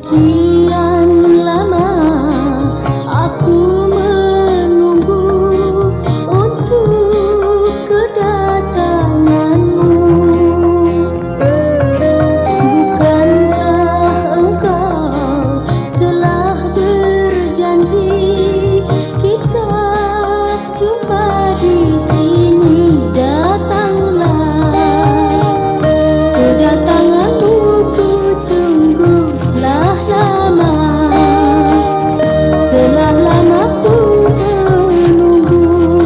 Sekian lama aku menunggu untuk kedatanganmu. Bukankah engkau telah berjanji kita jumpa di sini? Datanglah, kedatanganmu ku tunggulah lama. Telah lama ku menunggu.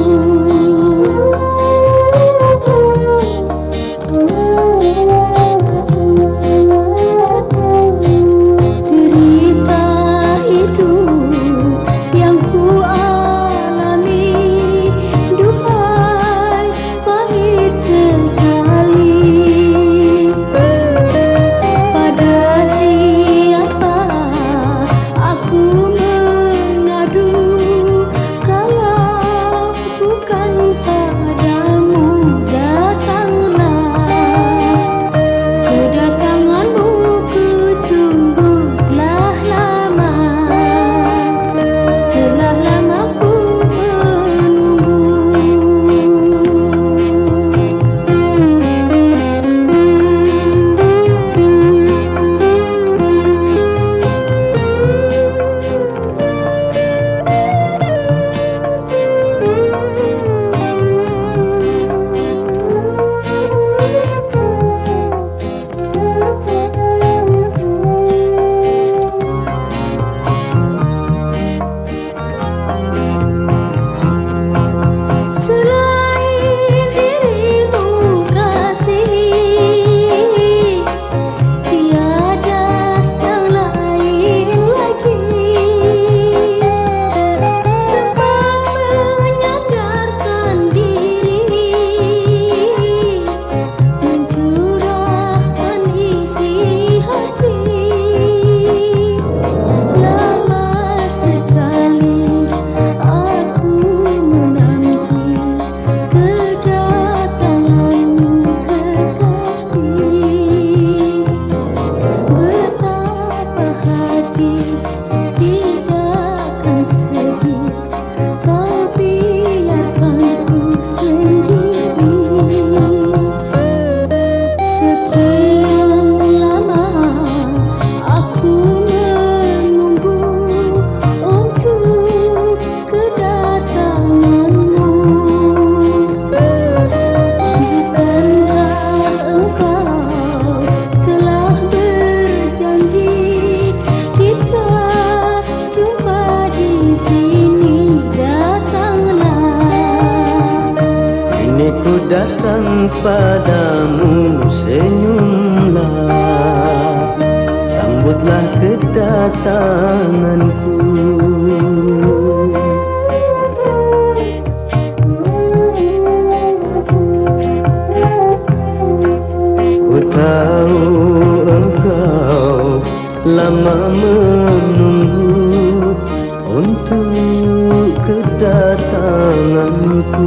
Cerita hidup yang ku alami, duhai pahit sekali. Pada siapa aku mengadu kalau bukan padamu? Datanglah, kedatanganmu ku tunggulah lama. Telah lama ku menunggu. Selain dirimu kasih, tiada yang lain lagi. Tempat menyandarkan diri, mencurahkan isi hati. Lama sekali aku menanti kedatanganmu kekasih. Betapa hati tidakkan sedih, kau biarkan ku sendiri. Sekian lama aku menunggu untuk kedatanganmu. Bukankah engkau telah berjanji kita jumpa di sini? Datanglah, Ini ku datang padamu, senyumlah, sambutlah kedatanganku. Ku tahu engkau lama menunggu untuk kedatanganku.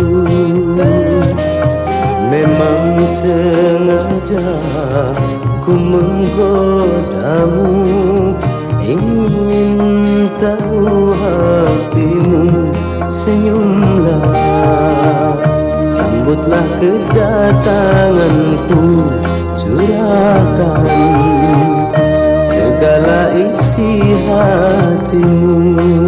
Memang sengaja ku menggodamu, ingin tahu hatimu. Senyumlah, sambutlah kedatanganku. Curahkan segala isi hatimu.